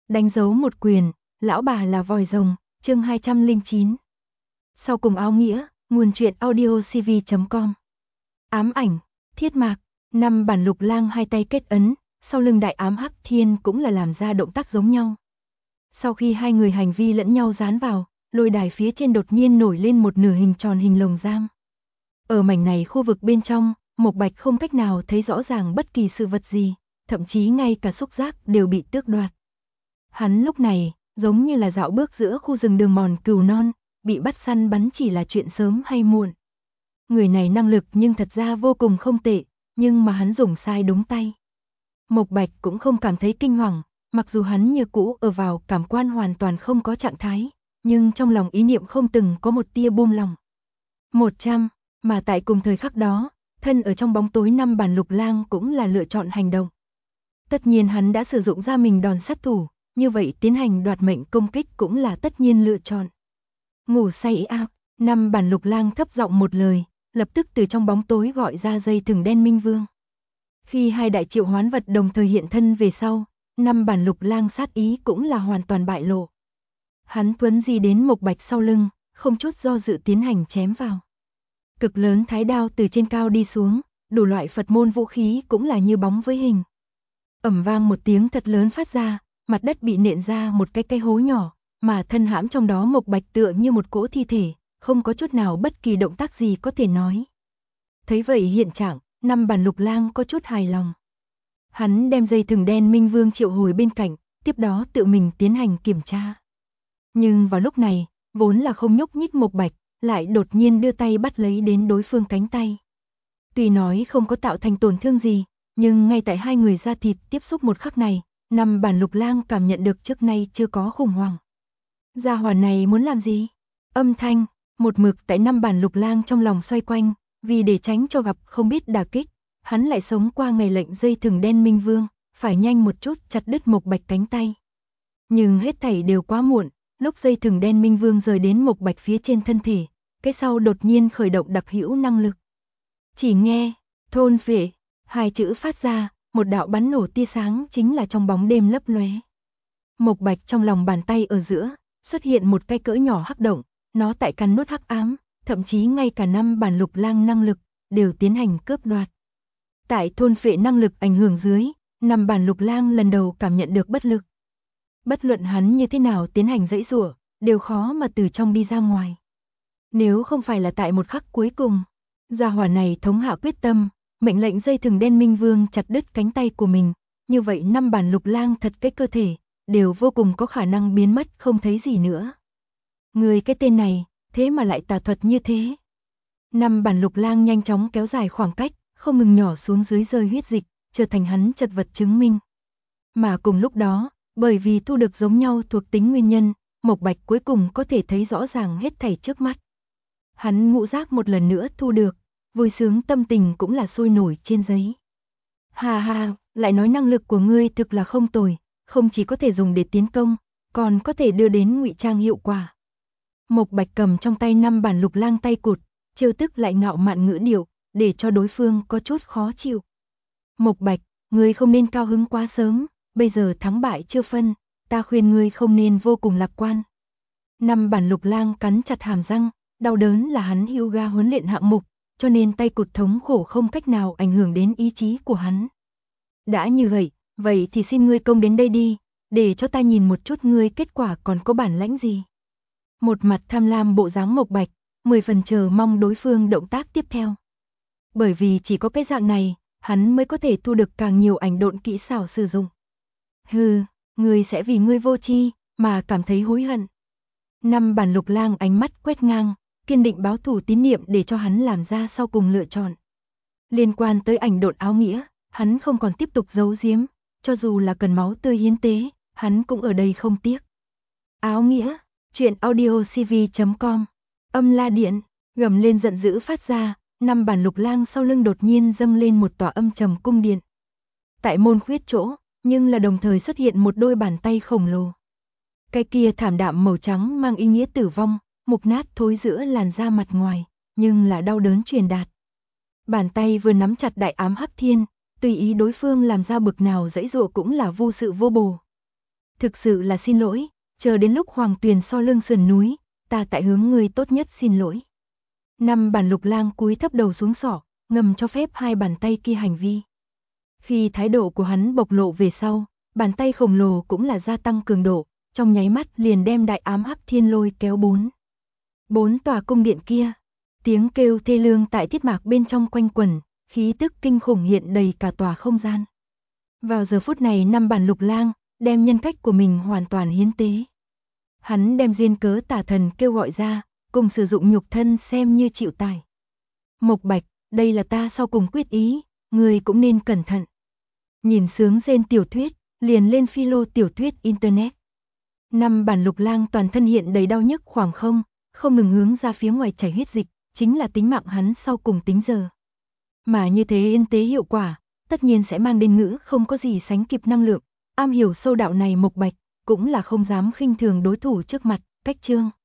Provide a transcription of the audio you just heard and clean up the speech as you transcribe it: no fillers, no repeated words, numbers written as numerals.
Đánh dấu một quyền, lão bà là vòi rồng, chương 209. Sau cùng áo nghĩa, nguồn truyện audiocv.com. Ám ảnh, thiết mạc, 5 bản Lục Lang hai tay kết ấn, sau lưng đại ám Hắc Thiên cũng là làm ra động tác giống nhau. Sau khi hai người hành vi lẫn nhau dán vào, lôi đài phía trên đột nhiên nổi lên một nửa hình tròn hình lồng giam. Ở mảnh này khu vực bên trong, Mộc Bạch không cách nào thấy rõ ràng bất kỳ sự vật gì, thậm chí ngay cả xúc giác đều bị tước đoạt. Hắn lúc này, giống như là dạo bước giữa khu rừng đường mòn cừu non, bị bắt săn bắn chỉ là chuyện sớm hay muộn. Người này năng lực nhưng thật ra vô cùng không tệ, nhưng mà hắn dùng sai đúng tay. Mộc Bạch cũng không cảm thấy kinh hoàng, mặc dù hắn như cũ ở vào cảm quan hoàn toàn không có trạng thái, nhưng trong lòng ý niệm không từng có một tia buông lòng. 100, mà tại cùng thời khắc đó, thân ở trong bóng tối 5 bản Lục Lang cũng là lựa chọn hành động. Tất nhiên hắn đã sử dụng ra mình đòn sát thủ, như vậy tiến hành đoạt mệnh công kích cũng là tất nhiên lựa chọn. Ngủ say a, 5 bản Lục Lang thấp giọng một lời, lập tức từ trong bóng tối gọi ra dây thừng đen Minh Vương. Khi hai đại triệu hoán vật đồng thời hiện thân về sau, 5 bản Lục Lang sát ý cũng là hoàn toàn bại lộ. Hắn tuấn di đến Mộc Bạch sau lưng, không chút do dự tiến hành chém vào. Cực lớn thái đao từ trên cao đi xuống, đủ loại Phật môn vũ khí cũng là như bóng với hình. Ầm vang một tiếng thật lớn phát ra, mặt đất bị nện ra một cái hố nhỏ, mà thân hãm trong đó Mộc Bạch tựa như một cỗ thi thể, không có chút nào bất kỳ động tác gì có thể nói. Thấy vậy hiện trạng, 5 bản Lục Lang có chút hài lòng. Hắn đem dây thừng đen Minh Vương triệu hồi bên cạnh, tiếp đó tự mình tiến hành kiểm tra. Nhưng vào lúc này, vốn là không nhúc nhích Mộc Bạch, lại đột nhiên đưa tay bắt lấy đến đối phương cánh tay. Tuy nói không có tạo thành tổn thương gì, nhưng ngay tại hai người da thịt tiếp xúc một khắc này, 5 bản Lục Lang cảm nhận được trước nay chưa có khủng hoảng. Gia hỏa này muốn làm gì? Âm thanh, một mực tại 5 bản Lục Lang trong lòng xoay quanh, vì để tránh cho gặp không biết đả kích, hắn lại sống qua ngày lệnh dây thừng đen Minh Vương, phải nhanh một chút chặt đứt Mộc Bạch cánh tay. Nhưng hết thảy đều quá muộn, lúc dây thừng đen Minh Vương rời đến Mộc Bạch phía trên thân thể, cái sau đột nhiên khởi động đặc hữu năng lực. Chỉ nghe, thôn phệ, hai chữ phát ra, một đạo bắn nổ tia sáng chính là trong bóng đêm lấp lóe. Mộc Bạch trong lòng bàn tay ở giữa, xuất hiện một cái cỡ nhỏ hắc động, nó tại cắn nuốt hắc ám, thậm chí ngay cả 5 bản Lục Lang năng lực, đều tiến hành cướp đoạt. Tại thôn phệ năng lực ảnh hưởng dưới, 5 bản Lục Lang lần đầu cảm nhận được bất lực. Bất luận hắn như thế nào tiến hành giãy giụa, đều khó mà từ trong đi ra ngoài. Nếu không phải là tại một khắc cuối cùng, gia hỏa này thống hạ quyết tâm, mệnh lệnh dây thừng đen Minh Vương chặt đứt cánh tay của mình, như vậy 5 bản Lục Lang thật cái cơ thể, đều vô cùng có khả năng biến mất không thấy gì nữa. Người cái tên này, thế mà lại tà thuật như thế. 5 bản Lục Lang nhanh chóng kéo dài khoảng cách, không ngừng nhỏ xuống dưới rơi huyết dịch, trở thành hắn chật vật chứng minh. Mà cùng lúc đó, bởi vì thu được giống nhau thuộc tính nguyên nhân, Mộc Bạch cuối cùng có thể thấy rõ ràng hết thảy trước mắt. Hắn ngũ giác một lần nữa thu được, vui sướng tâm tình cũng là sôi nổi trên giấy. Ha ha, lại nói năng lực của ngươi thực là không tồi, không chỉ có thể dùng để tiến công, còn có thể đưa đến ngụy trang hiệu quả. Mộc Bạch cầm trong tay 5 bản Lục Lang tay cụt, trêu tức lại ngạo mạn ngữ điệu, để cho đối phương có chút khó chịu. Mộc Bạch, ngươi không nên cao hứng quá sớm, bây giờ thắng bại chưa phân, ta khuyên ngươi không nên vô cùng lạc quan. 5 bản Lục Lang cắn chặt hàm răng, đau đớn là hắn yoga huấn luyện hạng mục, cho nên tay cụt thống khổ không cách nào ảnh hưởng đến ý chí của hắn. Đã như vậy thì xin ngươi công đến đây đi, để cho ta nhìn một chút ngươi kết quả còn có bản lãnh gì. Một mặt tham lam bộ dáng Mộc Bạch, 10 phần chờ mong đối phương động tác tiếp theo. Bởi vì chỉ có cái dạng này, hắn mới có thể thu được càng nhiều ảnh độn kỹ xảo sử dụng. Hừ, ngươi sẽ vì ngươi vô tri mà cảm thấy hối hận. 5 bản Lục Lang ánh mắt quét ngang, kiên định báo thù tín niệm để cho hắn làm ra sau cùng lựa chọn. Liên quan tới ảnh độn áo nghĩa, hắn không còn tiếp tục giấu giếm, cho dù là cần máu tươi hiến tế, hắn cũng ở đây không tiếc. Áo nghĩa, truyện audiocv.com. Âm la điện, gầm lên giận dữ phát ra, 5 bản Lục Lang sau lưng đột nhiên dâng lên một tòa âm trầm cung điện. Tại môn khuyết chỗ, nhưng là đồng thời xuất hiện một đôi bàn tay khổng lồ. Cái kia thảm đạm màu trắng mang ý nghĩa tử vong, mục nát thối giữa làn da mặt ngoài, nhưng là đau đớn truyền đạt. Bàn tay vừa nắm chặt đại ám Hắc Thiên, tùy ý đối phương làm ra bực nào giãy giụa cũng là vô sự vô bổ. thực sự là xin lỗi, chờ đến lúc Hoàng Tuyền so lưng sườn núi, ta tại hướng ngươi tốt nhất xin lỗi. Năm Bản Lục Lang cúi thấp đầu xuống sọ, ngầm cho phép hai bàn tay kia hành vi. Khi thái độ của hắn bộc lộ về sau, bàn tay khổng lồ cũng là gia tăng cường độ, trong nháy mắt liền đem đại ám hắc thiên lôi kéo bốn tòa cung điện kia. Tiếng kêu thê lương tại thiết mạc bên trong quanh quẩn, khí tức kinh khủng hiện đầy cả tòa không gian. Vào giờ phút này Năm Bản Lục Lang đem nhân cách của mình hoàn toàn hiến tế. Hắn đem duyên cớ tà thần kêu gọi ra, cùng sử dụng nhục thân xem như chịu tải. Mộc Bạch, đây là ta sau cùng quyết ý, người cũng nên cẩn thận. Nhìn sướng rên tiểu thuyết, liền lên philo tiểu thuyết internet. Năm Bản Lục Lang toàn thân hiện đầy đau nhức khoảng không ngừng hướng ra phía ngoài chảy huyết dịch, chính là tính mạng hắn sau cùng tính giờ. Mà như thế yên tế hiệu quả, tất nhiên sẽ mang đến ngữ không có gì sánh kịp năng lượng, am hiểu sâu đạo này Mộc Bạch, cũng là không dám khinh thường đối thủ trước mặt, cách chương.